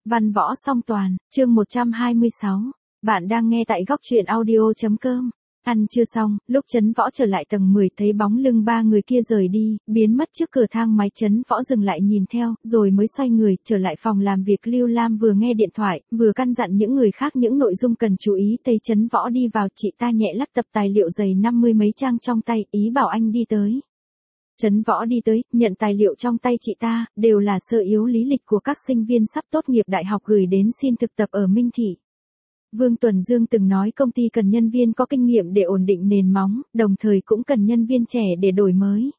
Văn võ song toàn, chương 126. Bạn đang nghe tại góc truyện audio.com. Ăn chưa xong, lúc Trấn Võ trở lại tầng 10 thấy bóng lưng ba người kia rời đi, biến mất trước cửa thang máy. Trấn Võ dừng lại nhìn theo, rồi mới xoay người, trở lại phòng làm việc. Lưu Lam vừa nghe điện thoại, vừa căn dặn những người khác những nội dung cần chú ý. Tây Trấn Võ đi vào, chị ta nhẹ lắc tập tài liệu dày 50 mấy trang trong tay, ý bảo anh đi tới. Trấn Võ đi tới, nhận tài liệu trong tay chị ta, đều là sơ yếu lý lịch của các sinh viên sắp tốt nghiệp đại học gửi đến xin thực tập ở Minh Thị. Vương Tuần Dương từng nói công ty cần nhân viên có kinh nghiệm để ổn định nền móng, đồng thời cũng cần nhân viên trẻ để đổi mới.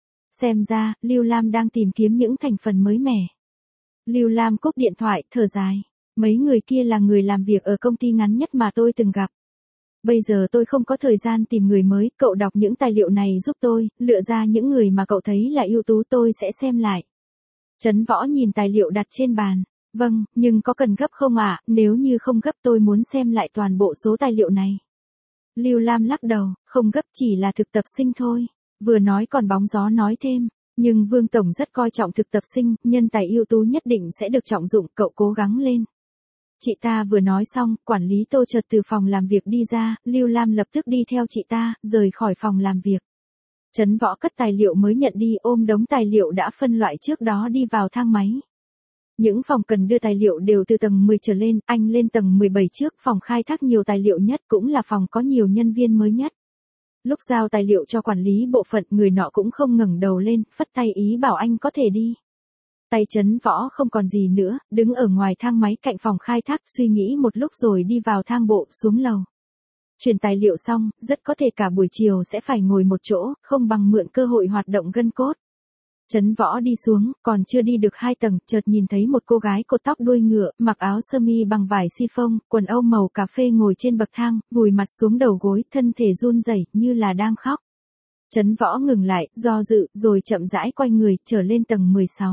Xem ra, Lưu Lam đang tìm kiếm những thành phần mới mẻ. Lưu Lam cúp điện thoại, thở dài. Mấy người kia là người làm việc ở công ty ngắn nhất mà tôi từng gặp. Bây giờ tôi không có thời gian tìm người mới, cậu đọc những tài liệu này giúp tôi, lựa ra những người mà cậu thấy là ưu tú, tôi sẽ xem lại. Trấn Võ nhìn tài liệu đặt trên bàn. Vâng, nhưng có cần gấp không ạ? Nếu như không gấp tôi muốn xem lại toàn bộ số tài liệu này. Lưu Lam lắc đầu, không gấp, chỉ là thực tập sinh thôi. Vừa nói còn bóng gió nói thêm, nhưng Vương Tổng rất coi trọng thực tập sinh, nhân tài ưu tú nhất định sẽ được trọng dụng, cậu cố gắng lên. Chị ta vừa nói xong, quản lý Tô chợt từ phòng làm việc đi ra, Lưu Lam lập tức đi theo chị ta, rời khỏi phòng làm việc. Trấn Võ cất tài liệu mới nhận đi, ôm đống tài liệu đã phân loại trước đó đi vào thang máy. Những phòng cần đưa tài liệu đều từ tầng 10 trở lên, anh lên tầng 17 trước, phòng khai thác nhiều tài liệu nhất cũng là phòng có nhiều nhân viên mới nhất. Lúc giao tài liệu cho quản lý bộ phận, người nọ cũng không ngẩng đầu lên, phất tay ý bảo anh có thể đi. Tay Trấn Võ không còn gì nữa, đứng ở ngoài thang máy cạnh phòng khai thác, suy nghĩ một lúc rồi đi vào thang bộ, xuống lầu. Chuyển tài liệu xong, rất có thể cả buổi chiều sẽ phải ngồi một chỗ, không bằng mượn cơ hội hoạt động gân cốt. Trấn Võ đi xuống, còn chưa đi được 2 tầng, chợt nhìn thấy một cô gái cột tóc đuôi ngựa, mặc áo sơ mi bằng vải siphon, quần âu màu cà phê ngồi trên bậc thang, vùi mặt xuống đầu gối, thân thể run rẩy như là đang khóc. Trấn Võ ngừng lại, do dự, rồi chậm rãi quay người, trở lên tầng 16.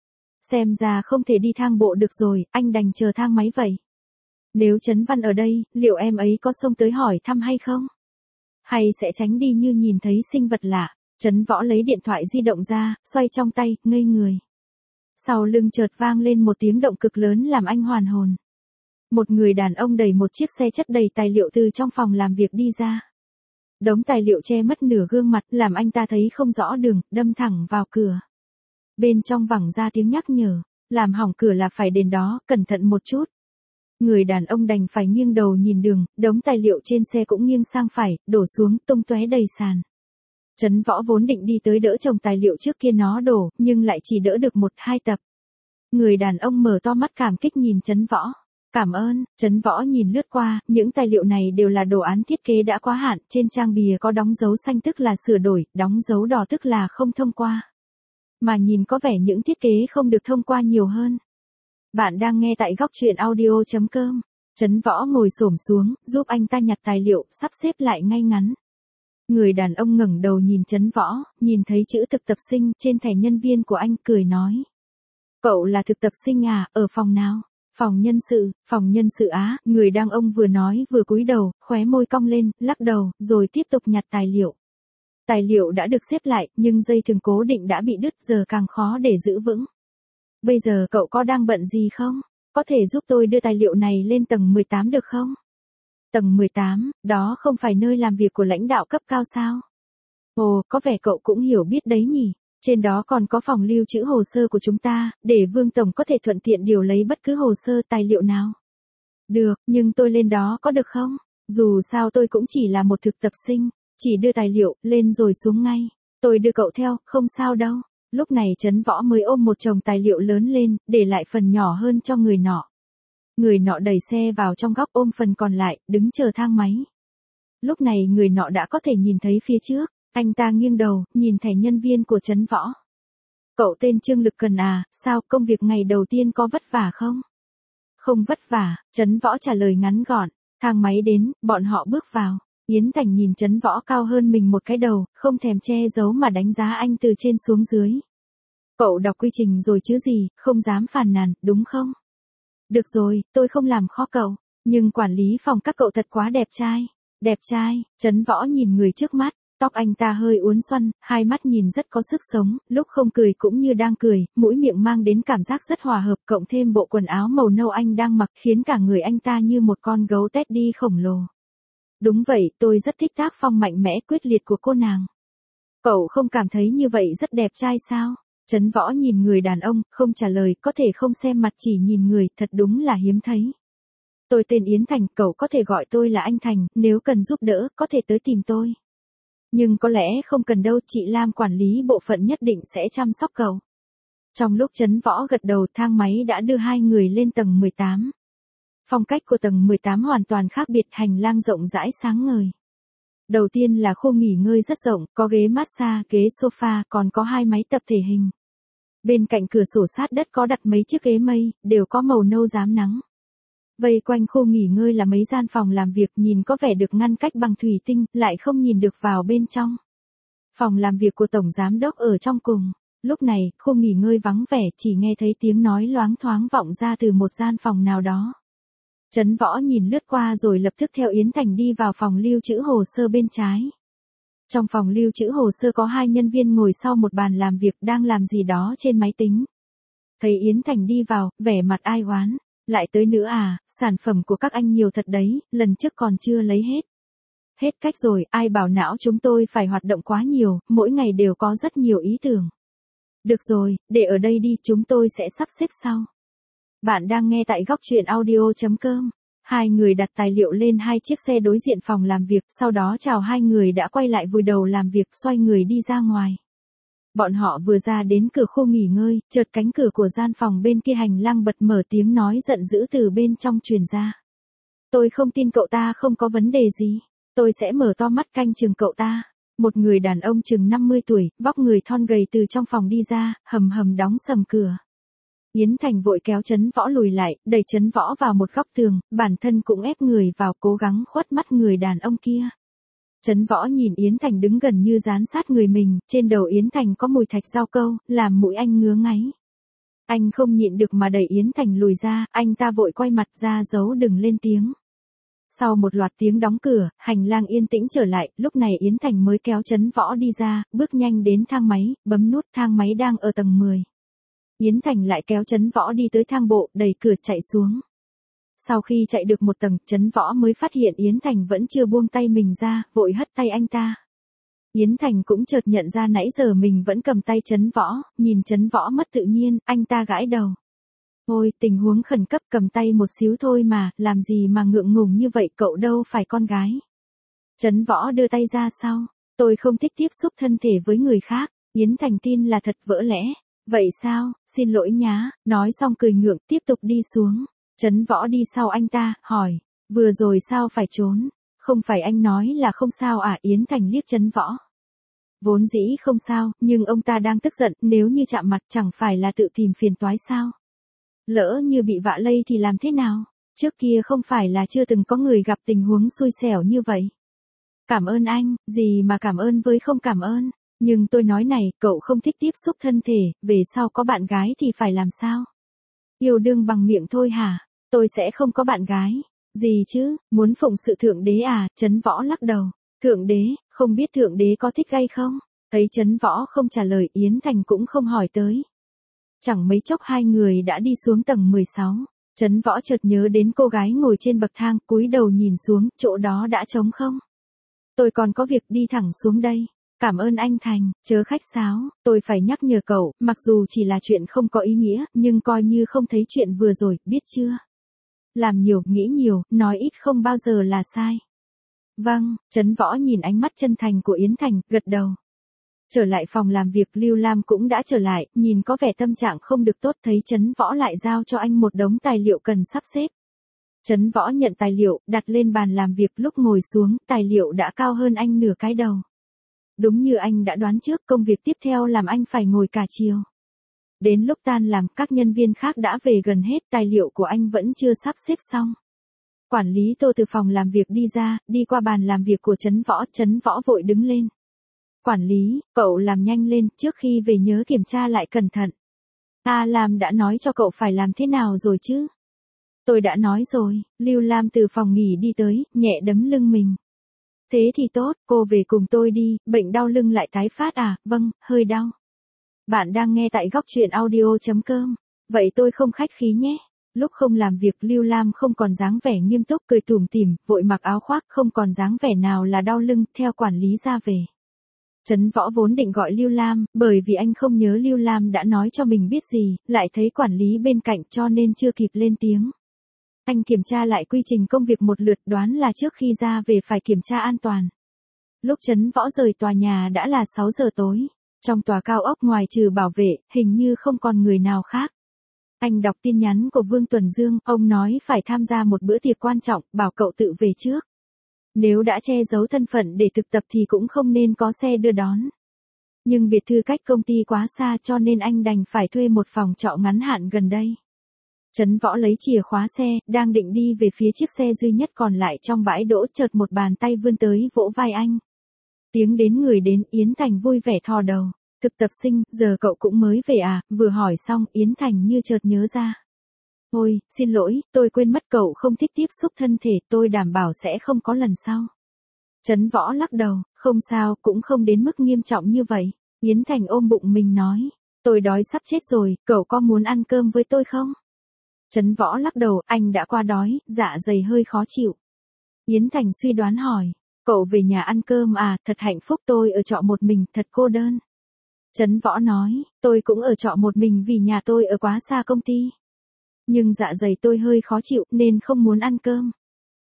Xem ra không thể đi thang bộ được rồi, anh đành chờ thang máy vậy. Nếu Trấn Văn ở đây, liệu em ấy có xông tới hỏi thăm hay không? Hay sẽ tránh đi như nhìn thấy sinh vật lạ? Trấn Võ lấy điện thoại di động ra, xoay trong tay, ngây người. Sau lưng chợt vang lên một tiếng động cực lớn làm anh hoàn hồn. Một người đàn ông đẩy một chiếc xe chất đầy tài liệu từ trong phòng làm việc đi ra. Đống tài liệu che mất nửa gương mặt, làm anh ta thấy không rõ đường, đâm thẳng vào cửa. Bên trong vẳng ra tiếng nhắc nhở, làm hỏng cửa là phải đền đó, cẩn thận một chút. Người đàn ông đành phải nghiêng đầu nhìn đường, đống tài liệu trên xe cũng nghiêng sang phải, đổ xuống, tung tóe đầy sàn. Trấn Võ vốn định đi tới đỡ chồng tài liệu trước kia nó đổ, nhưng lại chỉ đỡ được 1-2 tập. Người đàn ông mở to mắt cảm kích nhìn Trấn Võ. Cảm ơn. Trấn Võ nhìn lướt qua, những tài liệu này đều là đồ án thiết kế đã quá hạn, trên trang bìa có đóng dấu xanh tức là sửa đổi, đóng dấu đỏ tức là không thông qua. Mà nhìn có vẻ những thiết kế không được thông qua nhiều hơn. Bạn đang nghe tại góc truyện audio.com. Trấn Võ ngồi xổm xuống, giúp anh ta nhặt tài liệu, sắp xếp lại ngay ngắn. Người đàn ông ngẩng đầu nhìn Trấn Võ, nhìn thấy chữ thực tập sinh trên thẻ nhân viên của anh, cười nói. Cậu là thực tập sinh à, ở phòng nào? Phòng nhân sự á, người đàn ông vừa nói vừa cúi đầu, khóe môi cong lên, lắc đầu, rồi tiếp tục nhặt tài liệu. Tài liệu đã được xếp lại, nhưng dây thừng cố định đã bị đứt, giờ càng khó để giữ vững. Bây giờ cậu có đang bận gì không? Có thể giúp tôi đưa tài liệu này lên tầng 18 được không? Tầng 18, đó không phải nơi làm việc của lãnh đạo cấp cao sao? Ồ, có vẻ cậu cũng hiểu biết đấy nhỉ. Trên đó còn có phòng lưu trữ hồ sơ của chúng ta, để Vương Tổng có thể thuận tiện điều lấy bất cứ hồ sơ tài liệu nào. Được, nhưng tôi lên đó có được không? Dù sao tôi cũng chỉ là một thực tập sinh, chỉ đưa tài liệu, lên rồi xuống ngay. Tôi đưa cậu theo, không sao đâu. Lúc này Trấn Võ mới ôm một chồng tài liệu lớn lên, để lại phần nhỏ hơn cho người nọ. Người nọ đẩy xe vào trong góc, ôm phần còn lại, đứng chờ thang máy. Lúc này người nọ đã có thể nhìn thấy phía trước, anh ta nghiêng đầu, nhìn thẻ nhân viên của Trấn Võ. Cậu tên Trương Lực Cần à, sao công việc ngày đầu tiên có vất vả không? Không vất vả, Trấn Võ trả lời ngắn gọn. Thang máy đến, bọn họ bước vào. Yến Thành nhìn Trấn Võ cao hơn mình một cái đầu, không thèm che giấu mà đánh giá anh từ trên xuống dưới. Cậu đọc quy trình rồi chứ gì, không dám phàn nàn, đúng không? Được rồi, tôi không làm khó cậu, nhưng quản lý phòng các cậu thật quá đẹp trai. Đẹp trai, Trấn Võ nhìn người trước mắt, Tóc anh ta hơi uốn xoăn, hai mắt nhìn rất có sức sống, lúc không cười cũng như đang cười, mũi miệng mang đến cảm giác rất hòa hợp, cộng thêm bộ quần áo màu nâu anh đang mặc khiến cả người anh ta như một con gấu Teddy khổng lồ. Đúng vậy, tôi rất thích tác phong mạnh mẽ quyết liệt của cô nàng. Cậu không cảm thấy như vậy rất đẹp trai sao? Trấn Võ nhìn người đàn ông, không trả lời, có thể không xem mặt chỉ nhìn người, thật đúng là hiếm thấy. Tôi tên Yến Thành, cậu có thể gọi tôi là anh Thành, nếu cần giúp đỡ, có thể tới tìm tôi. Nhưng có lẽ không cần đâu, chị Lam quản lý bộ phận nhất định sẽ chăm sóc cậu. Trong lúc Trấn Võ gật đầu, thang máy đã đưa hai người lên tầng 18. Phong cách của tầng 18 hoàn toàn khác biệt, hành lang rộng rãi sáng ngời. Đầu tiên là khu nghỉ ngơi rất rộng, có ghế massage, ghế sofa, còn có hai máy tập thể hình. Bên cạnh cửa sổ sát đất có đặt mấy chiếc ghế mây, đều có màu nâu rám nắng. Vây quanh khu nghỉ ngơi là mấy gian phòng làm việc, nhìn có vẻ được ngăn cách bằng thủy tinh, lại không nhìn được vào bên trong. Phòng làm việc của Tổng Giám đốc ở trong cùng. Lúc này, khu nghỉ ngơi vắng vẻ, chỉ nghe thấy tiếng nói loáng thoáng vọng ra từ một gian phòng nào đó. Trấn Võ nhìn lướt qua rồi lập tức theo Yến Thành đi vào phòng lưu trữ hồ sơ bên trái. Trong phòng lưu trữ hồ sơ có hai nhân viên ngồi sau một bàn làm việc đang làm gì đó trên máy tính. Thấy Yến Thành đi vào, vẻ mặt ai oán. Lại tới nữa à, sản phẩm của các anh nhiều thật đấy, lần trước còn chưa lấy hết. Hết cách rồi, ai bảo não chúng tôi phải hoạt động quá nhiều, mỗi ngày đều có rất nhiều ý tưởng. Được rồi, để ở đây đi, chúng tôi sẽ sắp xếp sau. Bạn đang nghe tại góc truyện audio.com. Hai người đặt tài liệu lên hai chiếc xe đối diện phòng làm việc, sau đó chào hai người đã quay lại vùi đầu làm việc, xoay người đi ra ngoài. Bọn họ vừa ra đến cửa khu nghỉ ngơi, chợt cánh cửa của gian phòng bên kia hành lang bật mở, tiếng nói giận dữ từ bên trong truyền ra. Tôi không tin cậu ta không có vấn đề gì. Tôi sẽ mở to mắt canh chừng cậu ta. Một người đàn ông chừng 50 tuổi, vóc người thon gầy từ trong phòng đi ra, hầm hầm đóng sầm cửa. Yến Thành vội kéo Trấn Võ lùi lại, đẩy Trấn Võ vào một góc tường, bản thân cũng ép người vào cố gắng khuất mắt người đàn ông kia. Trấn Võ nhìn Yến Thành đứng gần như dán sát người mình, trên đầu Yến Thành có mùi thạch rau câu, làm mũi anh ngứa ngáy. Anh không nhịn được mà đẩy Yến Thành lùi ra, anh ta vội quay mặt ra giấu đừng lên tiếng. Sau một loạt tiếng đóng cửa, hành lang yên tĩnh trở lại, lúc này Yến Thành mới kéo Trấn Võ đi ra, bước nhanh đến thang máy, bấm nút, thang máy đang ở tầng 10. Yến Thành lại kéo Trấn Võ đi tới thang bộ, đẩy cửa chạy xuống. Sau khi chạy được một tầng, Trấn Võ mới phát hiện Yến Thành vẫn chưa buông tay mình ra, vội hất tay anh ta. Yến Thành cũng chợt nhận ra nãy giờ mình vẫn cầm tay Trấn Võ, nhìn Trấn Võ mất tự nhiên, anh ta gãi đầu. Ôi, tình huống khẩn cấp, cầm tay một xíu thôi mà, làm gì mà ngượng ngùng như vậy, cậu đâu phải con gái. Trấn Võ đưa tay ra sau, tôi không thích tiếp xúc thân thể với người khác. Yến Thành tin là thật, vỡ lẽ. Vậy sao, xin lỗi nhá, nói xong cười ngượng tiếp tục đi xuống. Trấn Võ đi sau anh ta, hỏi, vừa rồi sao phải trốn, không phải anh nói là không sao à? Yến Thành liếc Trấn Võ. Vốn dĩ không sao, nhưng ông ta đang tức giận, nếu như chạm mặt chẳng phải là tự tìm phiền toái sao? Lỡ như bị vạ lây thì làm thế nào? Trước kia không phải là chưa từng có người gặp tình huống xui xẻo như vậy. Cảm ơn anh, gì mà cảm ơn với không cảm ơn. Nhưng tôi nói này, cậu không thích tiếp xúc thân thể, về sau có bạn gái thì phải làm sao? Yêu đương bằng miệng thôi hả? Tôi sẽ không có bạn gái. Gì chứ, muốn phụng sự thượng đế à? Trấn Võ lắc đầu. Thượng đế, không biết thượng đế có thích gay không? Thấy Trấn Võ không trả lời, Yến Thành cũng không hỏi tới. Chẳng mấy chốc hai người đã đi xuống tầng 16. Trấn Võ chợt nhớ đến cô gái ngồi trên bậc thang, cúi đầu nhìn xuống, chỗ đó đã trống không? Tôi còn có việc, đi thẳng xuống đây. Cảm ơn anh Thành, chớ khách sáo, tôi phải nhắc nhở cậu, mặc dù chỉ là chuyện không có ý nghĩa, nhưng coi như không thấy chuyện vừa rồi, biết chưa? Làm nhiều, nghĩ nhiều, nói ít không bao giờ là sai. Vâng, Trấn Võ nhìn ánh mắt chân thành của Yến Thành, gật đầu. Trở lại phòng làm việc, Lưu Lam cũng đã trở lại, nhìn có vẻ tâm trạng không được tốt, thấy Trấn Võ lại giao cho anh một đống tài liệu cần sắp xếp. Trấn Võ nhận tài liệu, đặt lên bàn làm việc, lúc ngồi xuống, tài liệu đã cao hơn anh nửa cái đầu. Đúng như anh đã đoán trước, công việc tiếp theo làm anh phải ngồi cả chiều. Đến lúc tan làm, các nhân viên khác đã về gần hết, tài liệu của anh vẫn chưa sắp xếp xong. Quản lý Tô từ phòng làm việc đi ra, đi qua bàn làm việc của Trấn Võ vội đứng lên. Quản lý, cậu làm nhanh lên, trước khi về nhớ kiểm tra lại cẩn thận. Lam đã nói cho cậu phải làm thế nào rồi chứ? Tôi đã nói rồi. Lưu Lam từ phòng nghỉ đi tới, nhẹ đấm lưng mình. Thế thì tốt, cô về cùng tôi đi, bệnh đau lưng lại tái phát à, vâng, hơi đau. Bạn đang nghe tại góc chuyện audio.com. Vậy tôi không khách khí nhé. Lúc không làm việc Lưu Lam không còn dáng vẻ nghiêm túc cười tủm tỉm, vội mặc áo khoác không còn dáng vẻ nào là đau lưng, theo quản lý ra về. Trấn Võ vốn định gọi Lưu Lam, bởi vì anh không nhớ Lưu Lam đã nói cho mình biết gì, lại thấy quản lý bên cạnh cho nên chưa kịp lên tiếng. Anh kiểm tra lại quy trình công việc một lượt, đoán là trước khi ra về phải kiểm tra an toàn. Lúc Trấn Võ rời tòa nhà đã là 6 giờ tối. Trong tòa cao ốc ngoài trừ bảo vệ, hình như không còn người nào khác. Anh đọc tin nhắn của Vương Tuần Dương, ông nói phải tham gia một bữa tiệc quan trọng, bảo cậu tự về trước. Nếu đã che giấu thân phận để thực tập thì cũng không nên có xe đưa đón. Nhưng biệt thự cách công ty quá xa cho nên anh đành phải thuê một phòng trọ ngắn hạn gần đây. Trấn Võ lấy chìa khóa xe, đang định đi về phía chiếc xe duy nhất còn lại trong bãi đỗ, chợt một bàn tay vươn tới vỗ vai anh. Tiếng đến người đến, Yến Thành vui vẻ thò đầu. Thực tập sinh, giờ cậu cũng mới về à, vừa hỏi xong Yến Thành như chợt nhớ ra. Ôi, xin lỗi, tôi quên mất cậu không thích tiếp xúc thân thể, tôi đảm bảo sẽ không có lần sau. Trấn Võ lắc đầu, không sao, cũng không đến mức nghiêm trọng như vậy. Yến Thành ôm bụng mình nói, tôi đói sắp chết rồi, cậu có muốn ăn cơm với tôi không? Trấn Võ lắc đầu, anh đã qua đói, dạ dày hơi khó chịu. Yến Thành suy đoán hỏi, cậu về nhà ăn cơm à, thật hạnh phúc, tôi ở trọ một mình, thật cô đơn. Trấn Võ nói, tôi cũng ở trọ một mình vì nhà tôi ở quá xa công ty. Nhưng dạ dày tôi hơi khó chịu nên không muốn ăn cơm.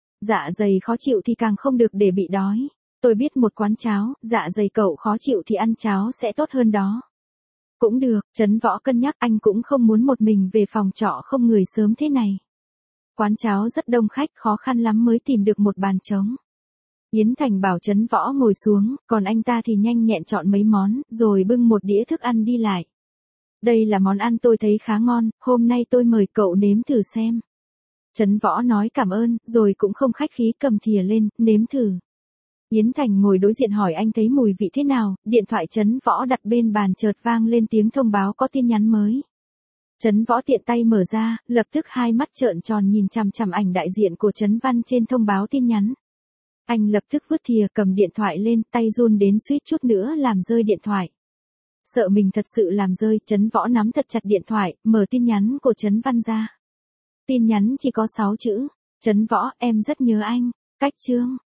Dạ dày khó chịu thì càng không được để bị đói. Tôi biết một quán cháo, dạ dày cậu khó chịu thì ăn cháo sẽ tốt hơn đó. Cũng được, Trấn Võ cân nhắc, anh cũng không muốn một mình về phòng trọ không người sớm thế này. Quán cháo rất đông khách, khó khăn lắm mới tìm được một bàn trống. Yến Thành bảo Trấn Võ ngồi xuống, còn anh ta thì nhanh nhẹn chọn mấy món, rồi bưng một đĩa thức ăn đi lại. Đây là món ăn tôi thấy khá ngon, hôm nay tôi mời cậu nếm thử xem. Trấn Võ nói cảm ơn, rồi cũng không khách khí cầm thìa lên, nếm thử. Yến Thành ngồi đối diện hỏi anh thấy mùi vị thế nào, điện thoại Trấn Võ đặt bên bàn chợt vang lên tiếng thông báo có tin nhắn mới. Trấn Võ tiện tay mở ra, lập tức hai mắt trợn tròn nhìn chằm chằm ảnh đại diện của Trấn Văn trên thông báo tin nhắn. Anh lập tức vứt thìa cầm điện thoại lên, tay run đến suýt chút nữa làm rơi điện thoại. Sợ mình thật sự làm rơi, Trấn Võ nắm thật chặt điện thoại, mở tin nhắn của Trấn Văn ra. Tin nhắn chỉ có 6 chữ. Trấn Võ, em rất nhớ anh. Cách chương.